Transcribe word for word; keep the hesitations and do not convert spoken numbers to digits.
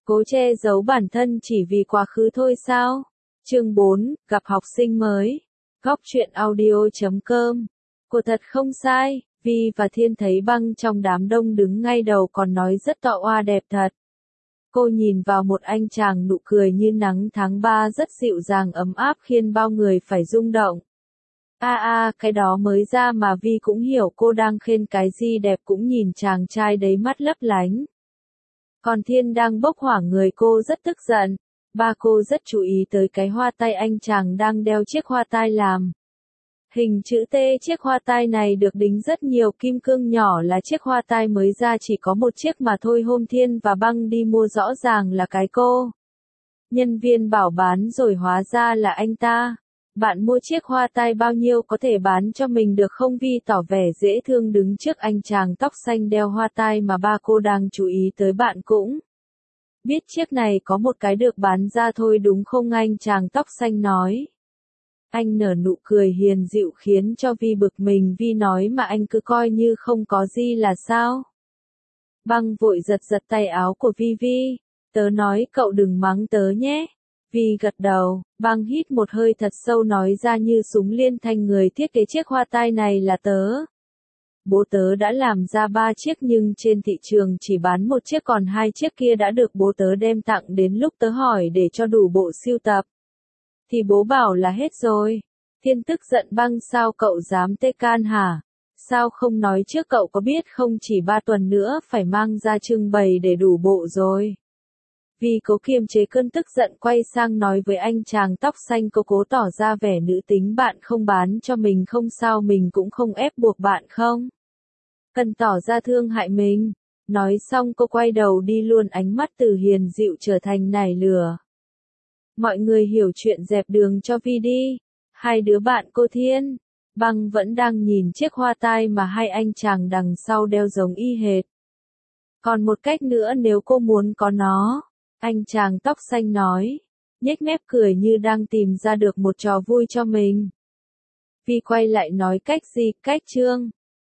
Cố che giấu bản thân chỉ vì quá khứ thôi sao? Chương bốn, gặp học sinh mới. Góc truyện audio chấm com. Cô thật không sai, Vi và Thiên thấy Băng trong đám đông đứng ngay đầu còn nói rất tọ oa đẹp thật. Cô nhìn vào một anh chàng nụ cười như nắng tháng ba rất dịu dàng ấm áp khiến bao người phải rung động. A a, cái đó mới ra mà Vi cũng hiểu cô đang khen cái gì đẹp, cũng nhìn chàng trai đấy mắt lấp lánh. Còn Thiên đang bốc hỏa người cô rất tức giận. Ba cô rất chú ý tới cái hoa tai anh chàng đang đeo chiếc hoa tai làm hình chữ T. Chiếc hoa tai này được đính rất nhiều kim cương nhỏ, là chiếc hoa tai mới ra, chỉ có một chiếc mà thôi. Hôm Thiên và Băng đi mua rõ ràng là cái cô nhân viên bảo bán rồi hóa ra là anh ta. Bạn mua chiếc hoa tai bao nhiêu, có thể bán cho mình được không? Vi tỏ vẻ dễ thương đứng trước anh chàng tóc xanh đeo hoa tai mà ba cô đang chú ý tới. Bạn cũng biết chiếc này có một cái được bán ra thôi đúng không? Anh chàng tóc xanh nói. Anh nở nụ cười hiền dịu khiến cho Vi bực mình. Vi nói mà anh cứ coi như không có gì là sao? Băng vội giật giật tay áo của Vi. Vi, tớ nói cậu đừng mắng tớ nhé. Vi gật đầu. Băng hít một hơi thật sâu nói ra như súng liên thanh, người thiết kế chiếc hoa tai này là tớ. Bố tớ đã làm ra ba chiếc nhưng trên thị trường chỉ bán một chiếc, còn hai chiếc kia đã được bố tớ đem tặng. Đến lúc tớ hỏi để cho đủ bộ sưu tập thì bố bảo là hết rồi. Thiên tức giận. Băng, sao cậu dám tê can hả? Sao không nói trước? Cậu có biết không, chỉ ba tuần nữa phải mang ra trưng bày để đủ bộ rồi. Vi cố kiềm chế cơn tức giận, quay sang nói với anh chàng tóc xanh. Cô cố tỏ ra vẻ nữ tính. Bạn không bán cho mình không sao, mình cũng không ép buộc bạn không cần tỏ ra thương hại mình. Nói xong cô quay đầu đi luôn, ánh mắt từ hiền dịu trở thành nảy lửa. Mọi người hiểu chuyện, dẹp đường cho Vi đi. Hai đứa bạn cô Thiên, Băng vẫn đang nhìn chiếc hoa tai mà hai anh chàng đằng sau đeo giống y hệt. Còn một cách nữa nếu cô muốn có nó, anh chàng tóc xanh nói, nhếch mép cười như đang tìm ra được một trò vui cho mình. Vi quay lại nói, cách gì? Cách Trương.